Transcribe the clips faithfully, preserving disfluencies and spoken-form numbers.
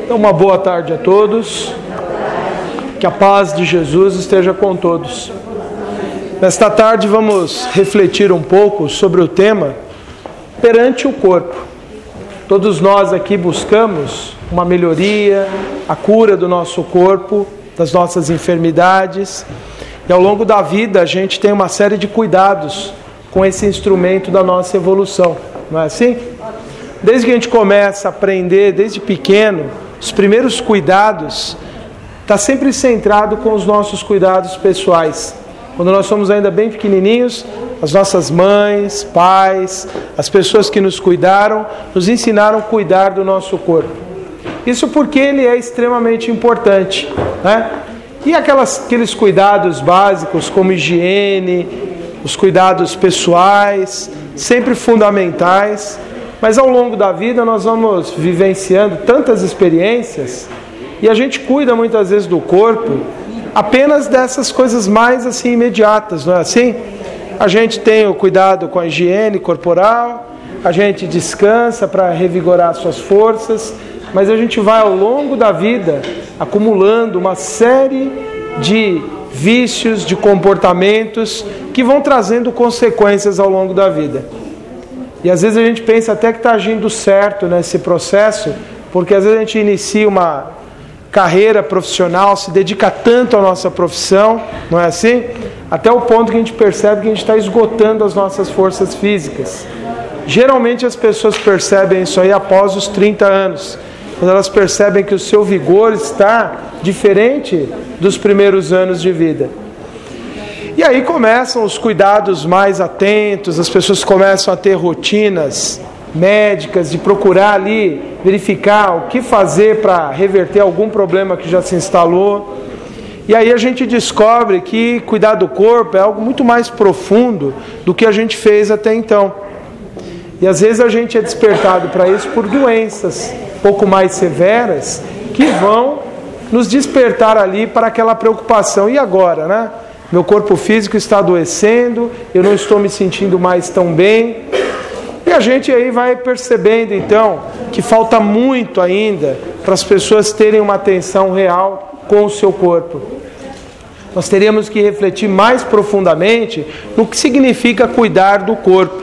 Então, uma boa tarde a todos. Que a paz de Jesus esteja com todos. Nesta tarde vamos refletir um pouco sobre o tema perante o corpo. Todos nós aqui buscamos uma melhoria, a cura do nosso corpo, das nossas enfermidades. E ao longo da vida a gente tem uma série de cuidados com esse instrumento da nossa evolução. Não é assim? Desde que a gente começa a aprender, desde pequeno, os primeiros cuidados, está sempre centrado com os nossos cuidados pessoais. Quando nós somos ainda bem pequenininhos, as nossas mães, pais, as pessoas que nos cuidaram, nos ensinaram a cuidar do nosso corpo. Isso porque ele é extremamente importante, né? E aquelas, aqueles cuidados básicos como higiene, os cuidados pessoais, sempre fundamentais, mas ao longo da vida nós vamos vivenciando tantas experiências e a gente cuida muitas vezes do corpo apenas dessas coisas mais assim imediatas, não é assim? A gente tem o cuidado com a higiene corporal, a gente descansa para revigorar suas forças, mas a gente vai ao longo da vida acumulando uma série de vícios, de comportamentos que vão trazendo consequências ao longo da vida. E às vezes a gente pensa até que está agindo certo nesse processo, porque às vezes a gente inicia uma carreira profissional, se dedica tanto à nossa profissão, não é assim? Até o ponto que a gente percebe que a gente está esgotando as nossas forças físicas. Geralmente as pessoas percebem isso aí após os trinta anos, quando elas percebem que o seu vigor está diferente dos primeiros anos de vida. E aí começam os cuidados mais atentos, as pessoas começam a ter rotinas médicas, de procurar ali, verificar o que fazer para reverter algum problema que já se instalou. E aí a gente descobre que cuidar do corpo é algo muito mais profundo do que a gente fez até então. E às vezes a gente é despertado para isso por doenças um pouco mais severas que vão nos despertar ali para aquela preocupação. E agora, né? Meu corpo físico está adoecendo, eu não estou me sentindo mais tão bem. E a gente aí vai percebendo então que falta muito ainda para as pessoas terem uma atenção real com o seu corpo. Nós teríamos que refletir mais profundamente no que significa cuidar do corpo.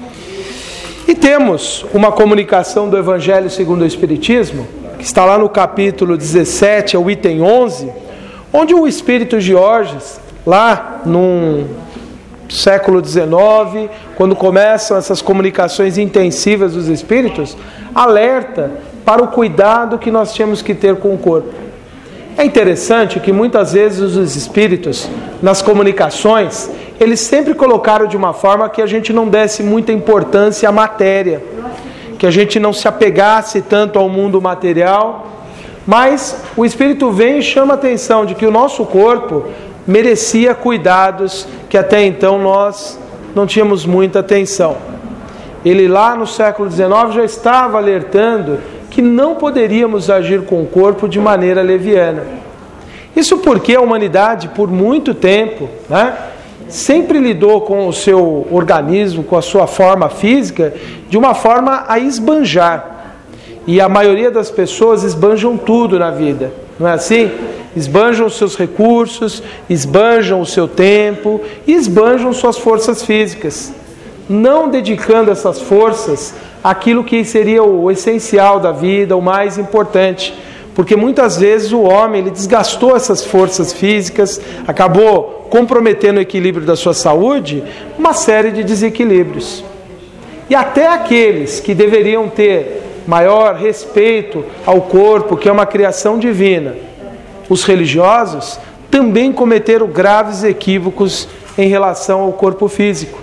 E temos uma comunicação do Evangelho segundo o Espiritismo, que está lá no capítulo dezessete, ao item onze, onde o Espírito Georges, lá no século dezenove, quando começam essas comunicações intensivas dos Espíritos, alerta para o cuidado que nós temos que ter com o corpo. É interessante que muitas vezes os Espíritos, nas comunicações, eles sempre colocaram de uma forma que a gente não desse muita importância à matéria, que a gente não se apegasse tanto ao mundo material, mas o Espírito vem e chama a atenção de que o nosso corpo merecia cuidados que até então nós não tínhamos muita atenção. Ele lá no século dezenove já estava alertando que não poderíamos agir com o corpo de maneira leviana. Isso porque a humanidade, por muito tempo, né, sempre lidou com o seu organismo, com a sua forma física, de uma forma a esbanjar. E a maioria das pessoas esbanjam tudo na vida, não é assim? Esbanjam os seus recursos, esbanjam o seu tempo e esbanjam suas forças físicas, não dedicando essas forças àquilo que seria o essencial da vida, o mais importante, porque muitas vezes o homem ele desgastou essas forças físicas, acabou comprometendo o equilíbrio da sua saúde, uma série de desequilíbrios. E até aqueles que deveriam ter maior respeito ao corpo, que é uma criação divina, os religiosos também cometeram graves equívocos em relação ao corpo físico.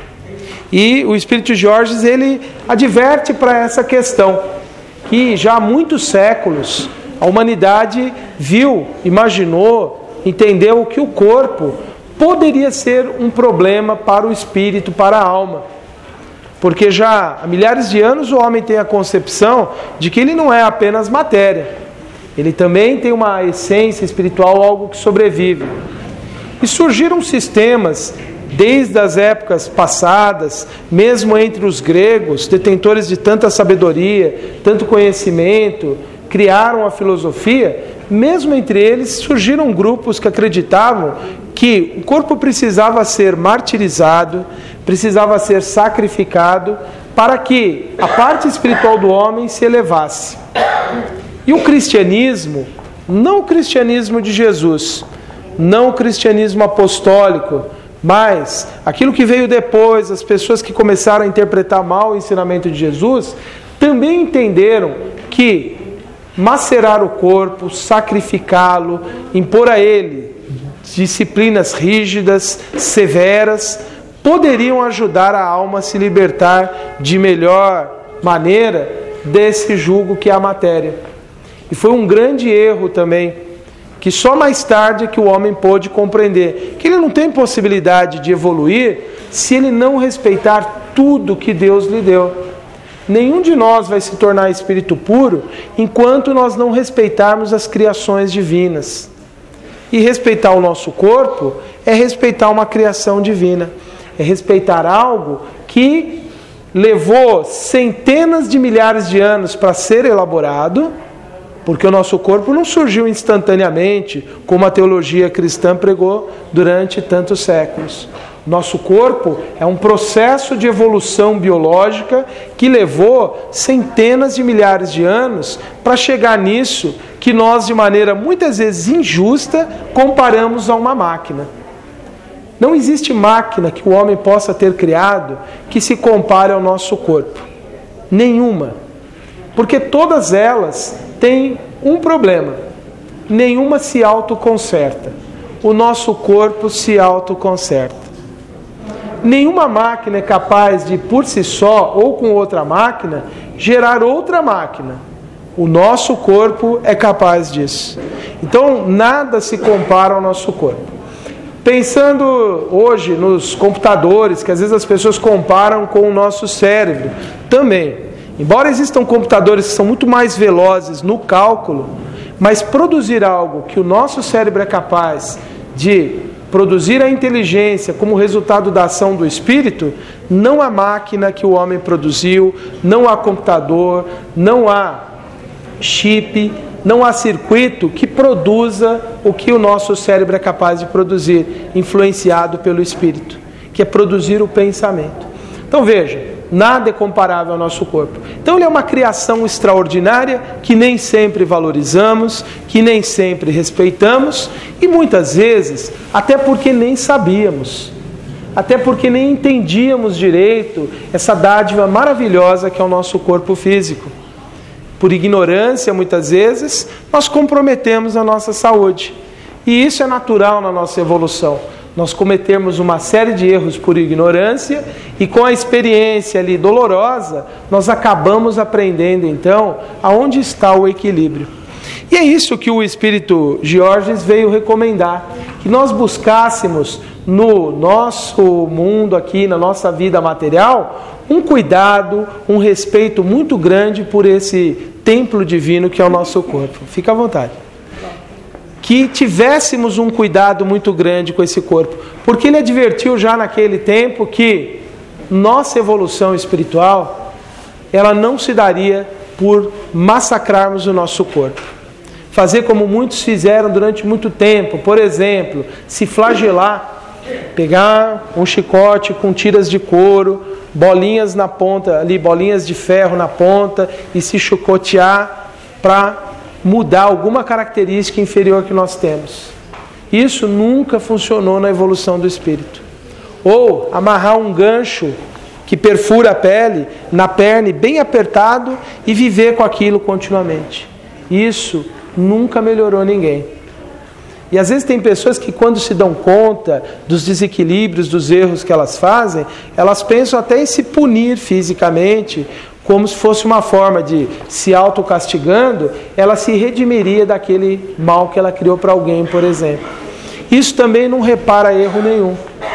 E o Espírito Georges, ele adverte para essa questão, que já há muitos séculos a humanidade viu, imaginou, entendeu que o corpo poderia ser um problema para o espírito, para a alma. Porque já há milhares de anos o homem tem a concepção de que ele não é apenas matéria. Ele também tem uma essência espiritual, algo que sobrevive. E surgiram sistemas, desde as épocas passadas, mesmo entre os gregos, detentores de tanta sabedoria, tanto conhecimento, criaram a filosofia, mesmo entre eles surgiram grupos que acreditavam que o corpo precisava ser martirizado, precisava ser sacrificado, para que a parte espiritual do homem se elevasse. E o cristianismo, não o cristianismo de Jesus, não o cristianismo apostólico, mas aquilo que veio depois, as pessoas que começaram a interpretar mal o ensinamento de Jesus, também entenderam que macerar o corpo, sacrificá-lo, impor a ele disciplinas rígidas, severas, poderiam ajudar a alma a se libertar de melhor maneira desse jugo que é a matéria. E foi um grande erro também, que só mais tarde que o homem pôde compreender que ele não tem possibilidade de evoluir se ele não respeitar tudo que Deus lhe deu. Nenhum de nós vai se tornar espírito puro enquanto nós não respeitarmos as criações divinas. E respeitar o nosso corpo é respeitar uma criação divina. É respeitar algo que levou centenas de milhares de anos para ser elaborado, porque o nosso corpo não surgiu instantaneamente, como a teologia cristã pregou durante tantos séculos. Nosso corpo é um processo de evolução biológica que levou centenas de milhares de anos para chegar nisso que nós, de maneira muitas vezes injusta, comparamos a uma máquina. Não existe máquina que o homem possa ter criado que se compare ao nosso corpo. Nenhuma. Porque todas elas têm um problema. Nenhuma se autoconserta. O nosso corpo se autoconserta. Nenhuma máquina é capaz de, por si só, ou com outra máquina, gerar outra máquina. O nosso corpo é capaz disso. Então, nada se compara ao nosso corpo. Pensando hoje nos computadores, que às vezes as pessoas comparam com o nosso cérebro, também. Embora existam computadores que são muito mais velozes no cálculo, mas produzir algo que o nosso cérebro é capaz de produzir a inteligência como resultado da ação do Espírito, não há máquina que o homem produziu, não há computador, não há chip, não há circuito que produza o que o nosso cérebro é capaz de produzir, influenciado pelo Espírito, que é produzir o pensamento. Então veja, nada é comparável ao nosso corpo. Então ele é uma criação extraordinária que nem sempre valorizamos, que nem sempre respeitamos e muitas vezes até porque nem sabíamos, até porque nem entendíamos direito essa dádiva maravilhosa que é o nosso corpo físico. Por ignorância, muitas vezes, nós comprometemos a nossa saúde. E isso é natural na nossa evolução. Nós cometemos uma série de erros por ignorância e com a experiência ali dolorosa, nós acabamos aprendendo então aonde está o equilíbrio. E é isso que o Espírito Georges veio recomendar, que nós buscássemos no nosso mundo aqui, na nossa vida material, um cuidado, um respeito muito grande por esse templo divino que é o nosso corpo. Fica à vontade. Que tivéssemos um cuidado muito grande com esse corpo, porque ele advertiu já naquele tempo que nossa evolução espiritual, ela não se daria por massacrarmos o nosso corpo. Fazer como muitos fizeram durante muito tempo, por exemplo, se flagelar, pegar um chicote com tiras de couro, bolinhas na ponta, ali bolinhas de ferro na ponta e se chicotear para mudar alguma característica inferior que nós temos. Isso nunca funcionou na evolução do espírito. Ou amarrar um gancho que perfura a pele na perna bem apertado e viver com aquilo continuamente. Isso nunca melhorou ninguém. E às vezes tem pessoas que quando se dão conta dos desequilíbrios, dos erros que elas fazem, elas pensam até em se punir fisicamente, como se fosse uma forma de, se autocastigando, ela se redimiria daquele mal que ela criou para alguém, por exemplo. Isso também não repara erro nenhum.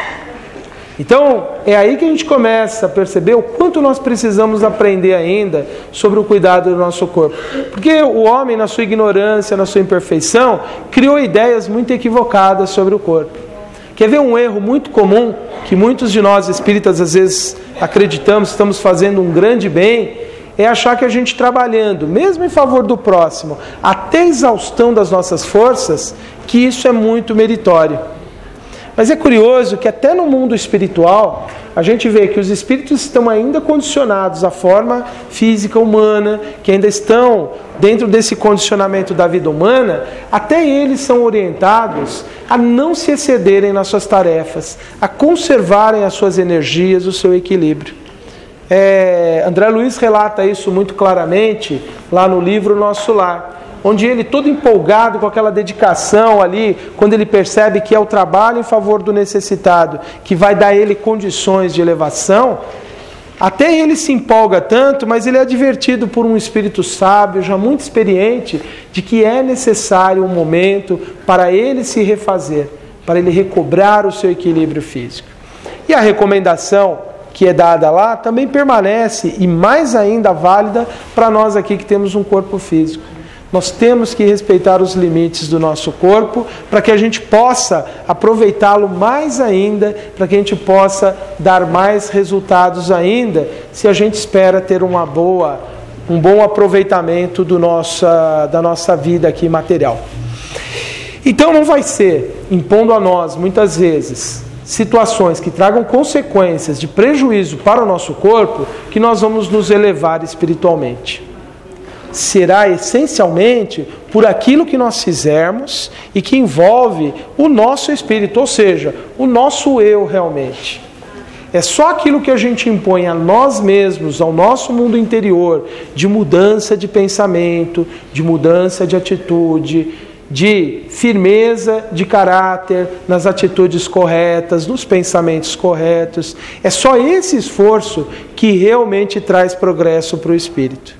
Então, é aí que a gente começa a perceber o quanto nós precisamos aprender ainda sobre o cuidado do nosso corpo. Porque o homem, na sua ignorância, na sua imperfeição, criou ideias muito equivocadas sobre o corpo. Quer ver um erro muito comum, que muitos de nós espíritas às vezes acreditamos que estamos fazendo um grande bem, é achar que a gente trabalhando, mesmo em favor do próximo, até a exaustão das nossas forças, que isso é muito meritório. Mas é curioso que até no mundo espiritual, a gente vê que os espíritos estão ainda condicionados à forma física humana, que ainda estão dentro desse condicionamento da vida humana, até eles são orientados a não se excederem nas suas tarefas, a conservarem as suas energias, o seu equilíbrio. É, André Luiz relata isso muito claramente lá no livro Nosso Lar, onde ele, todo empolgado com aquela dedicação ali, quando ele percebe que é o trabalho em favor do necessitado que vai dar a ele condições de elevação, até ele se empolga tanto, mas ele é advertido por um espírito sábio, já muito experiente, de que é necessário um momento para ele se refazer, para ele recobrar o seu equilíbrio físico. E a recomendação que é dada lá também permanece, e mais ainda válida, para nós aqui que temos um corpo físico. Nós temos que respeitar os limites do nosso corpo para que a gente possa aproveitá-lo mais ainda, para que a gente possa dar mais resultados ainda, se a gente espera ter uma boa, um bom aproveitamento do nossa, da nossa vida aqui material. Então não vai ser impondo a nós, muitas vezes, situações que tragam consequências de prejuízo para o nosso corpo, que nós vamos nos elevar espiritualmente. Será essencialmente por aquilo que nós fizermos e que envolve o nosso espírito, ou seja, o nosso eu realmente. É só aquilo que a gente impõe a nós mesmos, ao nosso mundo interior, de mudança de pensamento, de mudança de atitude, de firmeza de caráter nas atitudes corretas, nos pensamentos corretos. É só esse esforço que realmente traz progresso para o espírito.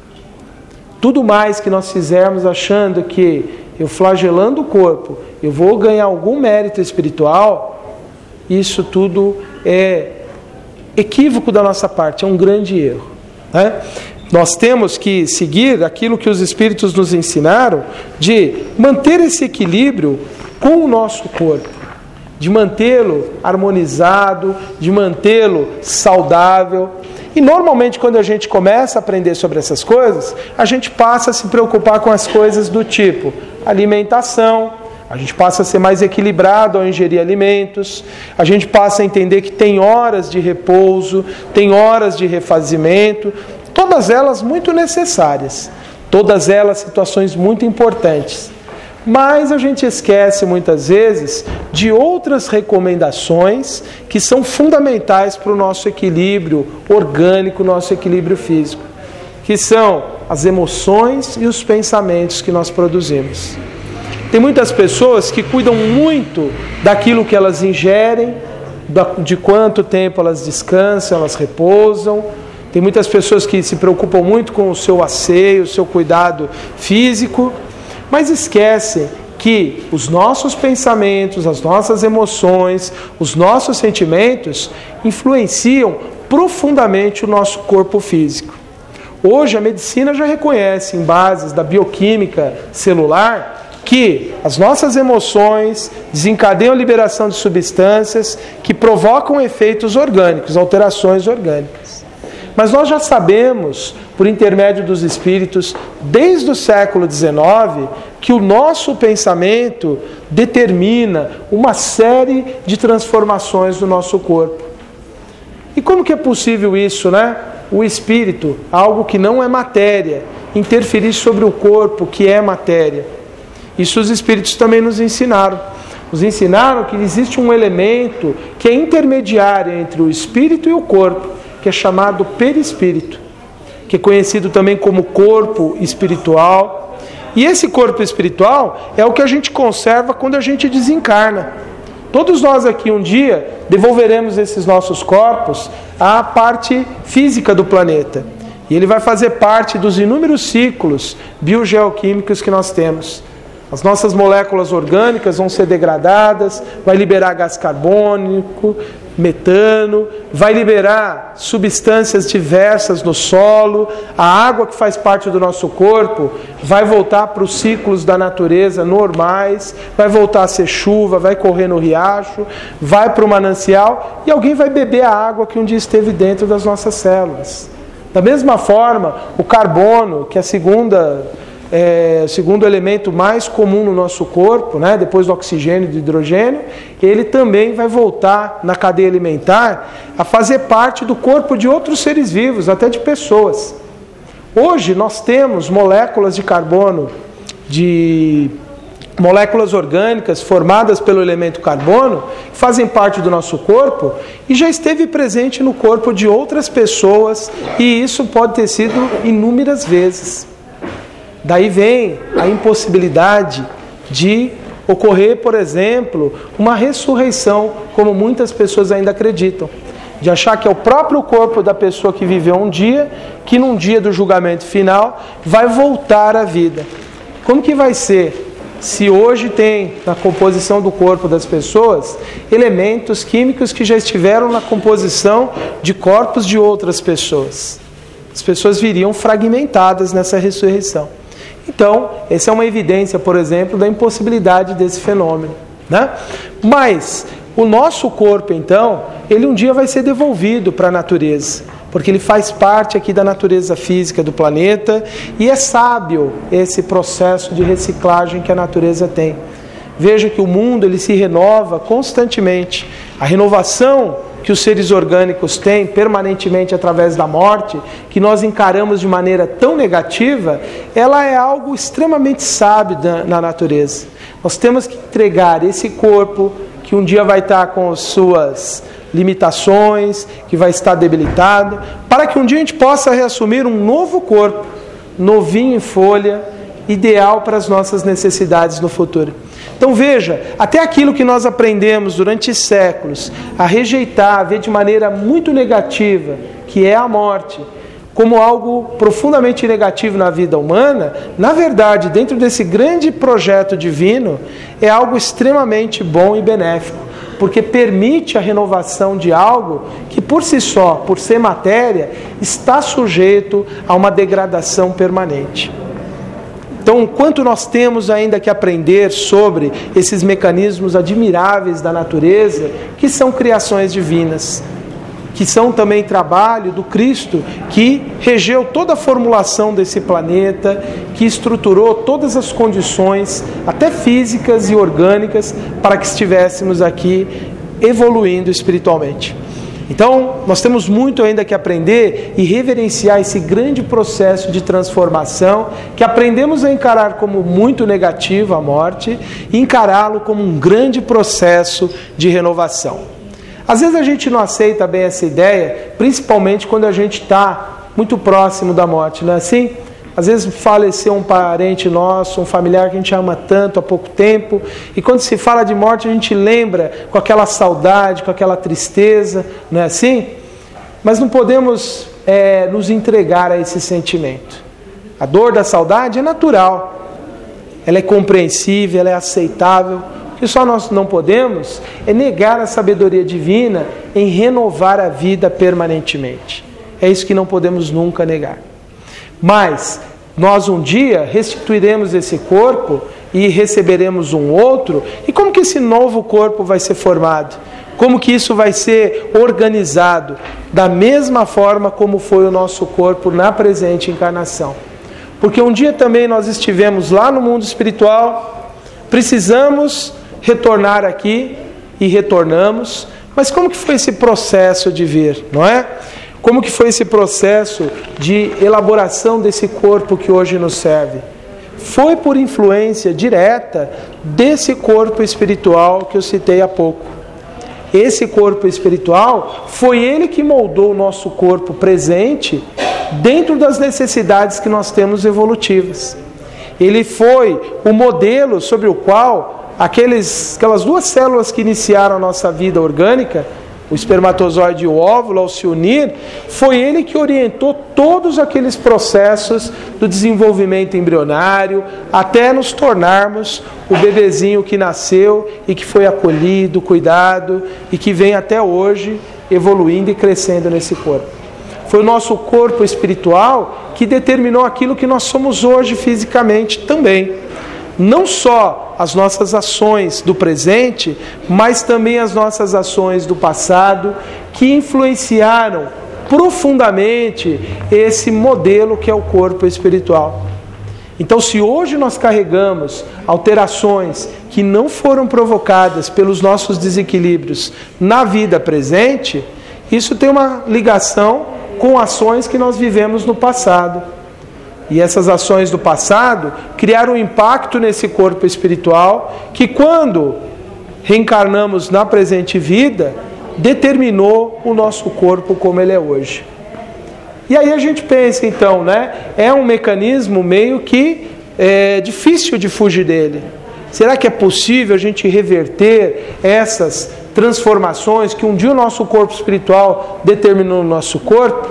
Tudo mais que nós fizermos achando que eu flagelando o corpo, eu vou ganhar algum mérito espiritual, isso tudo é equívoco da nossa parte, é um grande erro, né? Nós temos que seguir aquilo que os Espíritos nos ensinaram de manter esse equilíbrio com o nosso corpo, de mantê-lo harmonizado, de mantê-lo saudável. E normalmente quando a gente começa a aprender sobre essas coisas, a gente passa a se preocupar com as coisas do tipo alimentação, a gente passa a ser mais equilibrado ao ingerir alimentos, a gente passa a entender que tem horas de repouso, tem horas de refazimento, todas elas muito necessárias, todas elas situações muito importantes. Mas a gente esquece muitas vezes de outras recomendações que são fundamentais para o nosso equilíbrio orgânico, nosso equilíbrio físico, que são as emoções e os pensamentos que nós produzimos. Tem muitas pessoas que cuidam muito daquilo que elas ingerem, de quanto tempo elas descansam, elas repousam. Tem muitas pessoas que se preocupam muito com o seu asseio, o seu cuidado físico, mas esquecem que os nossos pensamentos, as nossas emoções, os nossos sentimentos influenciam profundamente o nosso corpo físico. Hoje a medicina já reconhece, em bases da bioquímica celular, que as nossas emoções desencadeiam a liberação de substâncias que provocam efeitos orgânicos, alterações orgânicas. Mas nós já sabemos, por intermédio dos espíritos, desde o século dezenove, que o nosso pensamento determina uma série de transformações do nosso corpo. E como que é possível isso, né? O espírito, algo que não é matéria, interferir sobre o corpo, que é matéria. Isso os espíritos também nos ensinaram. Nos ensinaram que existe um elemento que é intermediário entre o espírito e o corpo, que é chamado perispírito, que é conhecido também como corpo espiritual. E esse corpo espiritual é o que a gente conserva quando a gente desencarna. Todos nós aqui um dia devolveremos esses nossos corpos à parte física do planeta. E ele vai fazer parte dos inúmeros ciclos biogeoquímicos que nós temos. As nossas moléculas orgânicas vão ser degradadas, vai liberar gás carbônico, metano, vai liberar substâncias diversas no solo, a água que faz parte do nosso corpo vai voltar para os ciclos da natureza normais, vai voltar a ser chuva, vai correr no riacho, vai para o manancial e alguém vai beber a água que um dia esteve dentro das nossas células. Da mesma forma, o carbono, que é a segunda, é, o segundo elemento mais comum no nosso corpo, né, depois do oxigênio e do hidrogênio, ele também vai voltar na cadeia alimentar a fazer parte do corpo de outros seres vivos, até de pessoas. Hoje nós temos moléculas de carbono, de moléculas orgânicas formadas pelo elemento carbono, que fazem parte do nosso corpo e já esteve presente no corpo de outras pessoas, e isso pode ter sido inúmeras vezes. Daí vem a impossibilidade de ocorrer, por exemplo, uma ressurreição, como muitas pessoas ainda acreditam. De achar que é o próprio corpo da pessoa que viveu um dia, que num dia do julgamento final vai voltar à vida. Como que vai ser se hoje tem na composição do corpo das pessoas elementos químicos que já estiveram na composição de corpos de outras pessoas? As pessoas viriam fragmentadas nessa ressurreição. Então, essa é uma evidência, por exemplo, da impossibilidade desse fenômeno, né? Mas o nosso corpo, então, ele um dia vai ser devolvido para a natureza, porque ele faz parte aqui da natureza física do planeta, e é sábio esse processo de reciclagem que a natureza tem. Veja que o mundo ele se renova constantemente. A renovação que os seres orgânicos têm permanentemente através da morte, que nós encaramos de maneira tão negativa, ela é algo extremamente sábio na natureza. Nós temos que entregar esse corpo, que um dia vai estar com as suas limitações, que vai estar debilitado, para que um dia a gente possa reassumir um novo corpo, novinho em folha, ideal para as nossas necessidades no futuro. Então veja, até aquilo que nós aprendemos durante séculos a rejeitar, a ver de maneira muito negativa, que é a morte, como algo profundamente negativo na vida humana, na verdade, dentro desse grande projeto divino, é algo extremamente bom e benéfico, porque permite a renovação de algo que por si só, por ser matéria, está sujeito a uma degradação permanente. Então, quanto nós temos ainda que aprender sobre esses mecanismos admiráveis da natureza, que são criações divinas, que são também trabalho do Cristo, que regeu toda a formulação desse planeta, que estruturou todas as condições, até físicas e orgânicas, para que estivéssemos aqui evoluindo espiritualmente. Então, nós temos muito ainda que aprender e reverenciar esse grande processo de transformação, que aprendemos a encarar como muito negativo a morte, e encará-lo como um grande processo de renovação. Às vezes a gente não aceita bem essa ideia, principalmente quando a gente está muito próximo da morte, não é assim? Às vezes faleceu um parente nosso, um familiar que a gente ama tanto há pouco tempo, e quando se fala de morte a gente lembra com aquela saudade, com aquela tristeza, não é assim? Mas não podemos é, nos entregar a esse sentimento. A dor da saudade é natural, ela é compreensível, ela é aceitável. O que só nós não podemos é negar a sabedoria divina em renovar a vida permanentemente. É isso que não podemos nunca negar. Mas nós um dia restituiremos esse corpo e receberemos um outro. E como que esse novo corpo vai ser formado? Como que isso vai ser organizado? Da mesma forma como foi o nosso corpo na presente encarnação. Porque um dia também nós estivemos lá no mundo espiritual, precisamos retornar aqui e retornamos. Mas como que foi esse processo de vir, não é? Como que foi esse processo de elaboração desse corpo que hoje nos serve? Foi por influência direta desse corpo espiritual que eu citei há pouco. Esse corpo espiritual foi ele que moldou o nosso corpo presente dentro das necessidades que nós temos evolutivas. Ele foi o modelo sobre o qual aqueles, aquelas duas células que iniciaram a nossa vida orgânica, o espermatozoide e o óvulo, ao se unir, foi ele que orientou todos aqueles processos do desenvolvimento embrionário, até nos tornarmos o bebezinho que nasceu e que foi acolhido, cuidado, e que vem até hoje evoluindo e crescendo nesse corpo. Foi o nosso corpo espiritual que determinou aquilo que nós somos hoje fisicamente também. Não só as nossas ações do presente, mas também as nossas ações do passado, que influenciaram profundamente esse modelo que é o corpo espiritual. Então, se hoje nós carregamos alterações que não foram provocadas pelos nossos desequilíbrios na vida presente, isso tem uma ligação com ações que nós vivemos no passado. E essas ações do passado criaram um impacto nesse corpo espiritual que, quando reencarnamos na presente vida, determinou o nosso corpo como ele é hoje. E aí a gente pensa, então, né? É um mecanismo meio que é, difícil de fugir dele. Será que é possível a gente reverter essas transformações que um dia o nosso corpo espiritual determinou no nosso corpo?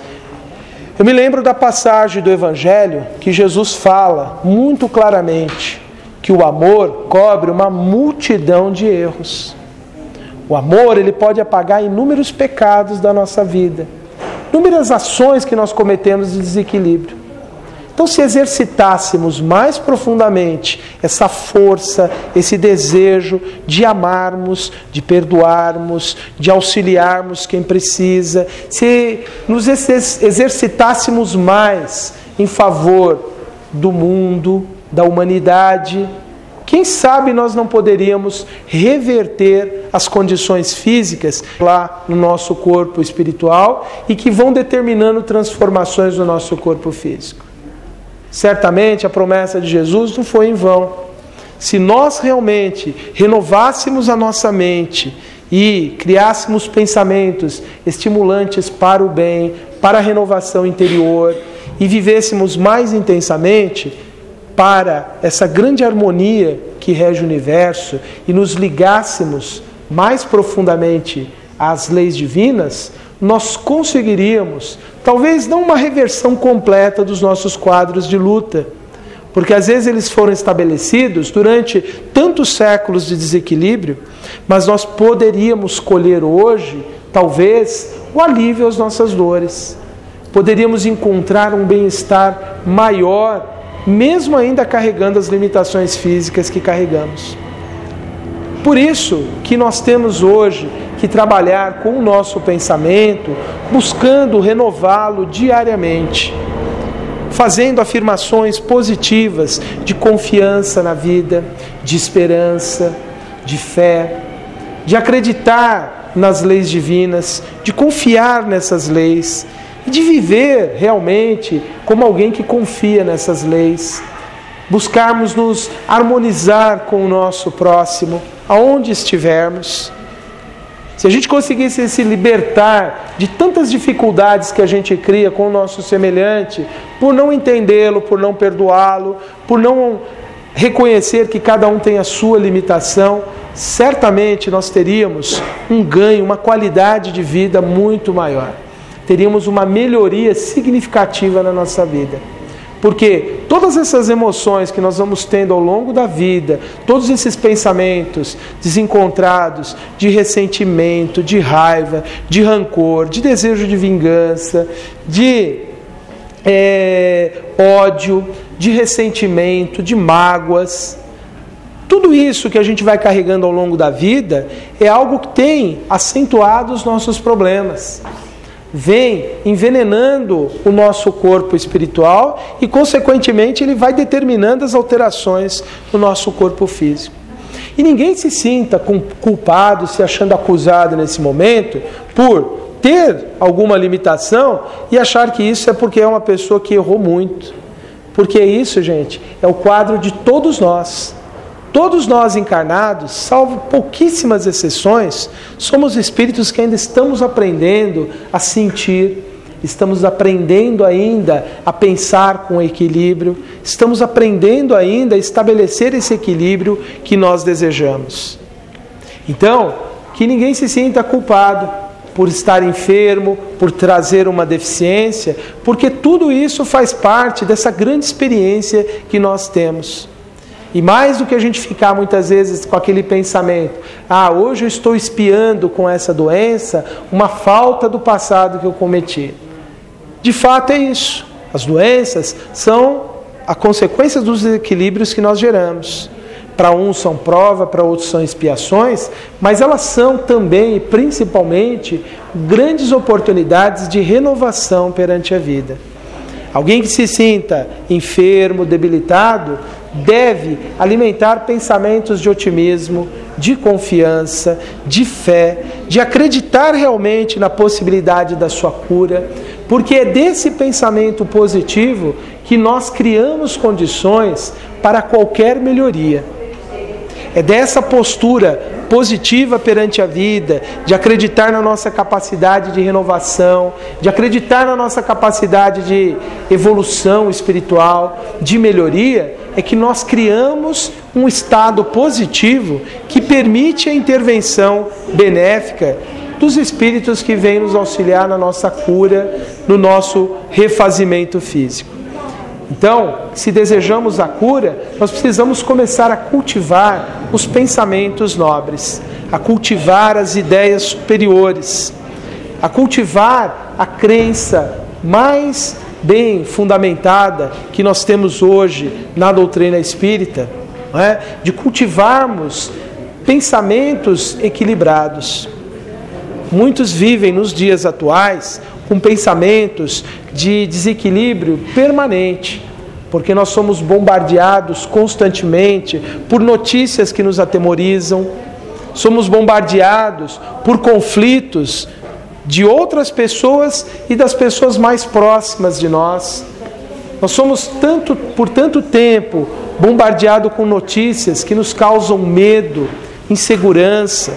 Eu me lembro da passagem do Evangelho que Jesus fala muito claramente que o amor cobre uma multidão de erros. O amor, ele pode apagar inúmeros pecados da nossa vida, inúmeras ações que nós cometemos de desequilíbrio. Então, se exercitássemos mais profundamente essa força, esse desejo de amarmos, de perdoarmos, de auxiliarmos quem precisa, se nos exercitássemos mais em favor do mundo, da humanidade, quem sabe nós não poderíamos reverter as condições físicas lá no nosso corpo espiritual e que vão determinando transformações no nosso corpo físico. Certamente a promessa de Jesus não foi em vão. Se nós realmente renovássemos a nossa mente e criássemos pensamentos estimulantes para o bem, para a renovação interior e vivêssemos mais intensamente para essa grande harmonia que rege o universo e nos ligássemos mais profundamente às leis divinas, nós conseguiríamos, talvez não uma reversão completa dos nossos quadros de luta, porque às vezes eles foram estabelecidos durante tantos séculos de desequilíbrio, mas nós poderíamos colher hoje, talvez, o alívio às nossas dores. Poderíamos encontrar um bem-estar maior, mesmo ainda carregando as limitações físicas que carregamos. Por isso que nós temos hoje que trabalhar com o nosso pensamento, buscando renová-lo diariamente, fazendo afirmações positivas de confiança na vida, de esperança, de fé, de acreditar nas leis divinas, de confiar nessas leis e de viver realmente como alguém que confia nessas leis. Buscarmos nos harmonizar com o nosso próximo, aonde estivermos. Se a gente conseguisse se libertar de tantas dificuldades que a gente cria com o nosso semelhante, por não entendê-lo, por não perdoá-lo, por não reconhecer que cada um tem a sua limitação, certamente nós teríamos um ganho, uma qualidade de vida muito maior. Teríamos uma melhoria significativa na nossa vida. Porque todas essas emoções que nós vamos tendo ao longo da vida, todos esses pensamentos desencontrados de ressentimento, de raiva, de rancor, de desejo de vingança, de é, ódio, de ressentimento, de mágoas, tudo isso que a gente vai carregando ao longo da vida é algo que tem acentuado os nossos problemas. Vem envenenando o nosso corpo espiritual e, consequentemente, ele vai determinando as alterações no nosso corpo físico. E ninguém se sinta culpado, se achando acusado nesse momento por ter alguma limitação e achar que isso é porque é uma pessoa que errou muito. Porque isso, gente, é o quadro de todos nós. Todos nós encarnados, salvo pouquíssimas exceções, somos espíritos que ainda estamos aprendendo a sentir, estamos aprendendo ainda a pensar com equilíbrio, estamos aprendendo ainda a estabelecer esse equilíbrio que nós desejamos. Então, que ninguém se sinta culpado por estar enfermo, por trazer uma deficiência, porque tudo isso faz parte dessa grande experiência que nós temos. E mais do que a gente ficar muitas vezes com aquele pensamento, ah, hoje eu estou expiando com essa doença uma falta do passado que eu cometi. De fato é isso. As doenças são a consequência dos desequilíbrios que nós geramos. Para uns são prova, para outros são expiações, mas elas são também e principalmente grandes oportunidades de renovação perante a vida. Alguém que se sinta enfermo, debilitado, deve alimentar pensamentos de otimismo, de confiança, de fé, de acreditar realmente na possibilidade da sua cura, porque é desse pensamento positivo que nós criamos condições para qualquer melhoria. É dessa postura positiva perante a vida, de acreditar na nossa capacidade de renovação, de acreditar na nossa capacidade de evolução espiritual, de melhoria, é que nós criamos um estado positivo que permite a intervenção benéfica dos espíritos que vêm nos auxiliar na nossa cura, no nosso refazimento físico. Então, se desejamos a cura, nós precisamos começar a cultivar os pensamentos nobres, a cultivar as ideias superiores, a cultivar a crença mais bem fundamentada que nós temos hoje na doutrina espírita, não é? De cultivarmos pensamentos equilibrados. Muitos vivem nos dias atuais com pensamentos de desequilíbrio permanente, porque nós somos bombardeados constantemente por notícias que nos atemorizam, somos bombardeados por conflitos de outras pessoas e das pessoas mais próximas de nós. Nós somos tanto, por tanto tempo bombardeados com notícias que nos causam medo, insegurança.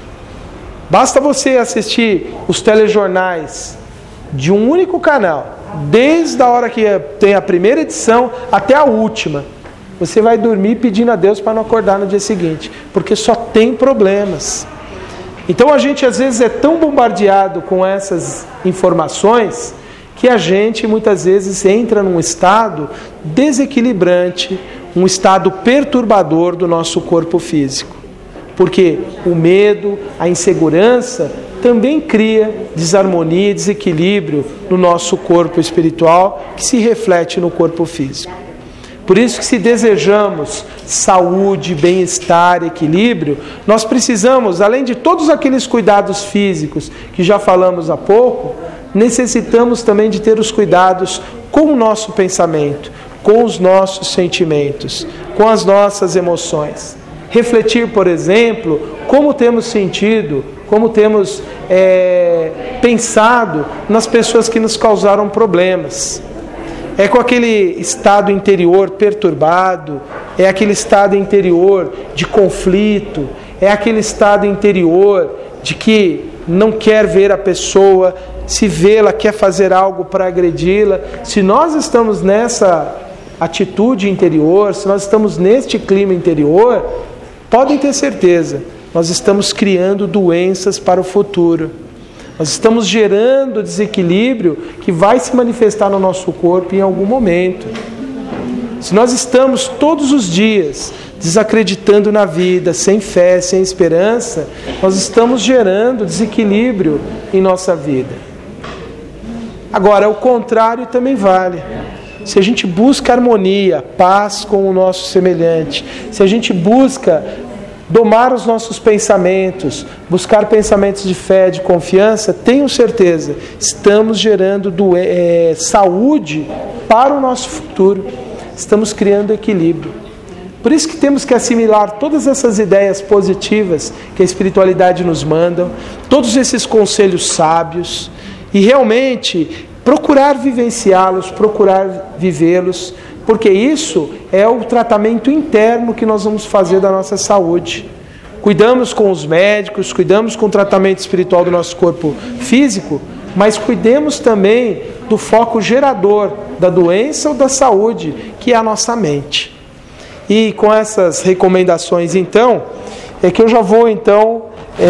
Basta você assistir os telejornais de um único canal, desde a hora que tem a primeira edição até a última. Você vai dormir pedindo a Deus para não acordar no dia seguinte, porque só tem problemas. Então a gente às vezes é tão bombardeado com essas informações que a gente muitas vezes entra num estado desequilibrante, um estado perturbador do nosso corpo físico. Porque o medo, a insegurança também cria desarmonia e desequilíbrio no nosso corpo espiritual, que se reflete no corpo físico. Por isso que, se desejamos saúde, bem-estar, equilíbrio, nós precisamos, além de todos aqueles cuidados físicos que já falamos há pouco, necessitamos também de ter os cuidados com o nosso pensamento, com os nossos sentimentos, com as nossas emoções. Refletir, por exemplo, como temos sentido, como temos é, pensado nas pessoas que nos causaram problemas. É com aquele estado interior perturbado, é aquele estado interior de conflito, é aquele estado interior de que não quer ver a pessoa, se vê-la, quer fazer algo para agredi-la. Se nós estamos nessa atitude interior, se nós estamos neste clima interior, podem ter certeza, nós estamos criando doenças para o futuro. Nós estamos gerando desequilíbrio que vai se manifestar no nosso corpo em algum momento. Se nós estamos todos os dias desacreditando na vida, sem fé, sem esperança, nós estamos gerando desequilíbrio em nossa vida. Agora, o contrário também vale. Se a gente busca harmonia, paz com o nosso semelhante, se a gente busca domar os nossos pensamentos, buscar pensamentos de fé, de confiança, tenho certeza, estamos gerando do, é, saúde para o nosso futuro. Estamos criando equilíbrio. Por isso que temos que assimilar todas essas ideias positivas que a espiritualidade nos manda, todos esses conselhos sábios, e realmente procurar vivenciá-los, procurar vivê-los, porque isso é o tratamento interno que nós vamos fazer da nossa saúde. Cuidamos com os médicos, cuidamos com o tratamento espiritual do nosso corpo físico, mas cuidemos também do foco gerador da doença ou da saúde, que é a nossa mente. E com essas recomendações, então, é que eu já vou, então,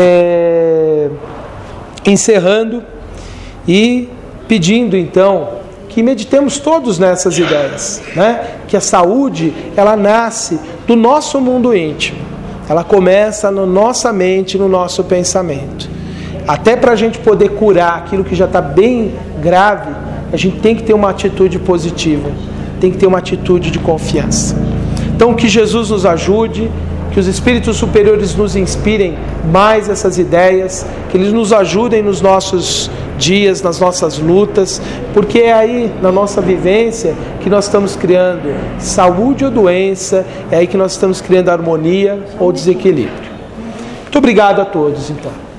é, encerrando e pedindo, então, que meditemos todos nessas ideias, né? Que a saúde, ela nasce do nosso mundo íntimo. Ela começa na nossa mente, no nosso pensamento. Até para a gente poder curar aquilo que já está bem grave, a gente tem que ter uma atitude positiva, tem que ter uma atitude de confiança. Então que Jesus nos ajude, que os espíritos superiores nos inspirem mais essas ideias, que eles nos ajudem nos nossos dias, nas nossas lutas, porque é aí na nossa vivência que nós estamos criando saúde ou doença, é aí que nós estamos criando harmonia ou desequilíbrio. Muito obrigado a todos, então.